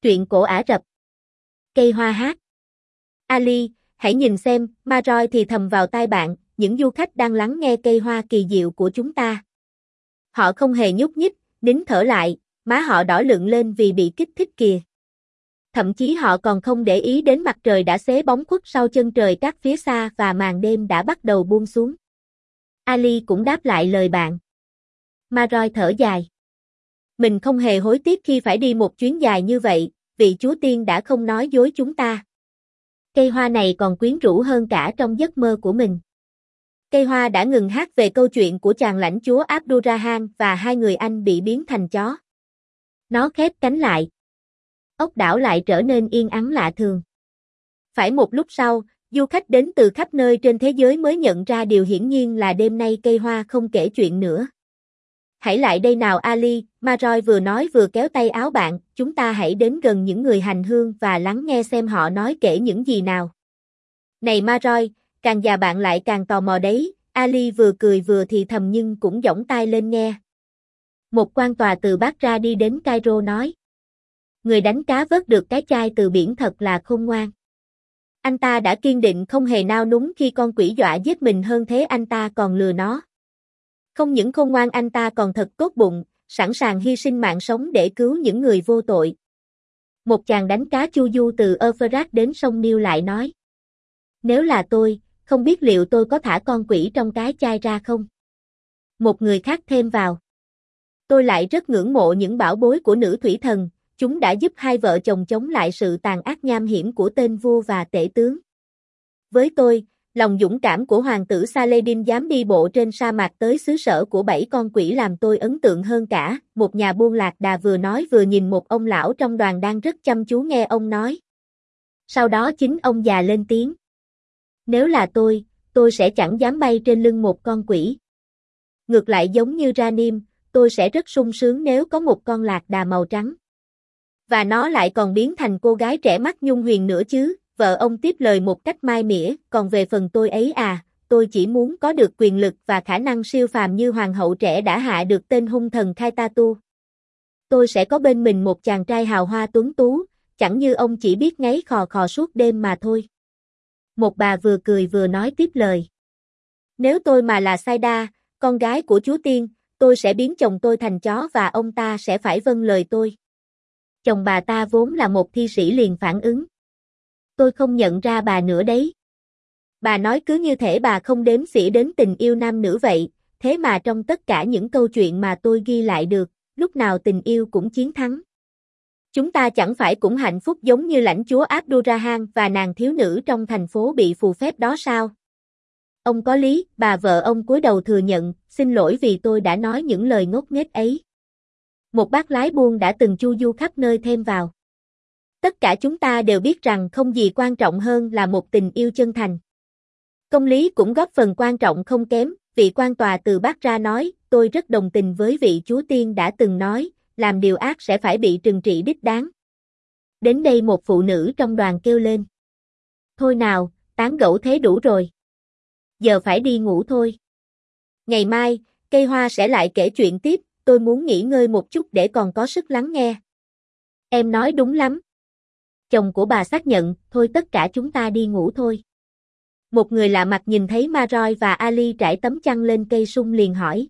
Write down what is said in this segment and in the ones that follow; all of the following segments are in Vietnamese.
Truyện cổ Ả Rập. Cây hoa hát. Ali, hãy nhìn xem, Maroi thì thầm vào tai bạn, những du khách đang lắng nghe cây hoa kỳ diệu của chúng ta. Họ không hề nhúc nhích, nín thở lại, má họ đỏ lựng lên vì bị kích thích kìa. Thậm chí họ còn không để ý đến mặt trời đã xế bóng khuất sau chân trời cát phía xa và màn đêm đã bắt đầu buông xuống. Ali cũng đáp lại lời bạn. Maroi thở dài. Mình không hề hối tiếc khi phải đi một chuyến dài như vậy, vì Chúa Tiên đã không nói dối chúng ta. Cây hoa này còn quyến rũ hơn cả trong giấc mơ của mình. Cây hoa đã ngừng hát về câu chuyện của chàng lãnh chúa Abdurrahman và hai người anh bị biến thành chó. Nó khép cánh lại. Ốc đảo lại trở nên yên ắng lạ thường. Phải một lúc sau, du khách đến từ khắp nơi trên thế giới mới nhận ra điều hiển nhiên là đêm nay cây hoa không kể chuyện nữa. Hãy lại đây nào Ali, Maroi vừa nói vừa kéo tay áo bạn, chúng ta hãy đến gần những người hành hương và lắng nghe xem họ nói kể những gì nào. Này Maroi, càng già bạn lại càng tò mò đấy, Ali vừa cười vừa thì thầm nhưng cũng giỏng tai lên nghe. Một quan tòa từ Basra đi đến Cairo nói. Người đánh cá vớt được cái chai từ biển thật là khôn ngoan. Anh ta đã kiên định không hề nao núng khi con quỷ dọa giết mình, hơn thế anh ta còn lừa nó. Không những khôn ngoan, anh ta còn thật tốt bụng, sẵn sàng hy sinh mạng sống để cứu những người vô tội. Một chàng đánh cá chu du từ Euphrates đến sông Nile lại nói. Nếu là tôi, không biết liệu tôi có thả con quỷ trong cái chai ra không? Một người khác thêm vào. Tôi lại rất ngưỡng mộ những bảo bối của nữ thủy thần, chúng đã giúp hai vợ chồng chống lại sự tàn ác nham hiểm của tên vua và tể tướng. Với tôi, lòng dũng cảm của hoàng tử Saladin dám đi bộ trên sa mạc tới xứ sở của 7 con quỷ làm tôi ấn tượng hơn cả, một nhà buôn lạc đà vừa nói vừa nhìn một ông lão trong đoàn đang rất chăm chú nghe ông nói. Sau đó chính ông già lên tiếng. Nếu là tôi sẽ chẳng dám bay trên lưng một con quỷ. Ngược lại giống như Ranim, tôi sẽ rất sung sướng nếu có một con lạc đà màu trắng. Và nó lại còn biến thành cô gái trẻ mắt nhung huyền nữa chứ. Vợ ông tiếp lời một cách mai mỉa, còn về phần tôi ấy tôi chỉ muốn có được quyền lực và khả năng siêu phàm như hoàng hậu trẻ đã hạ được tên hung thần Khaitatu. Tôi sẽ có bên mình một chàng trai hào hoa tuấn tú, chẳng như ông chỉ biết ngáy khò khò suốt đêm mà thôi. Một bà vừa cười vừa nói tiếp lời. Nếu tôi mà là Saida, con gái của Chúa Tiên, tôi sẽ biến chồng tôi thành chó và ông ta sẽ phải vâng lời tôi. Chồng bà ta vốn là một thi sĩ liền phản ứng. Tôi không nhận ra bà nữa đấy. Bà nói cứ như thể bà không đếm xỉa đến tình yêu nam nữ vậy, thế mà trong tất cả những câu chuyện mà tôi ghi lại được, lúc nào tình yêu cũng chiến thắng. Chúng ta chẳng phải cũng hạnh phúc giống như lãnh chúa Abdurrahman và nàng thiếu nữ trong thành phố bị phù phép đó sao? Ông có lý, bà vợ ông cúi đầu thừa nhận, xin lỗi vì tôi đã nói những lời ngốc nghếch ấy. Một bác lái buôn đã từng chu du khắp nơi thêm vào. Tất cả chúng ta đều biết rằng không gì quan trọng hơn là một tình yêu chân thành. Công lý cũng góp phần quan trọng không kém, vị quan tòa từ Basra nói, tôi rất đồng tình với vị Chúa Tiên đã từng nói, làm điều ác sẽ phải bị trừng trị đích đáng. Đến đây một phụ nữ trong đoàn kêu lên. Thôi nào, tán gẫu thế đủ rồi. Giờ phải đi ngủ thôi. Ngày mai, cây hoa sẽ lại kể chuyện tiếp, tôi muốn nghỉ ngơi một chút để còn có sức lắng nghe. Em nói đúng lắm. Chồng của bà xác nhận, thôi tất cả chúng ta đi ngủ thôi. Một người lạ mặt nhìn thấy Maroi và Ali trải tấm chăn lên cây sung liền hỏi.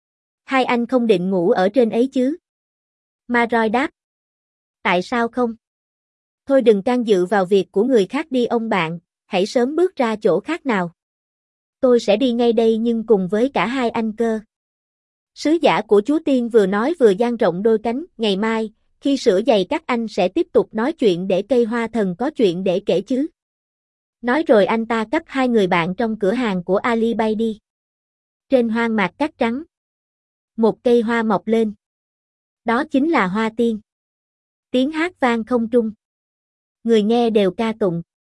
Hai anh không định ngủ ở trên ấy chứ? Maroi đáp. Tại sao không? Thôi đừng can dự vào việc của người khác đi ông bạn, hãy sớm bước ra chỗ khác nào. Tôi sẽ đi ngay đây nhưng cùng với cả hai anh cơ. Sứ giả của Chúa Tiên vừa nói vừa dang rộng đôi cánh, ngày mai, khi sửa giày các anh sẽ tiếp tục nói chuyện để cây hoa thần có chuyện để kể chứ. Nói rồi anh ta cắp hai người bạn trong cửa hàng của Ali bay đi. Trên hoang mạc cát trắng, một cây hoa mọc lên. Đó chính là hoa tiên. Tiếng hát vang không trung. Người nghe đều ca tụng.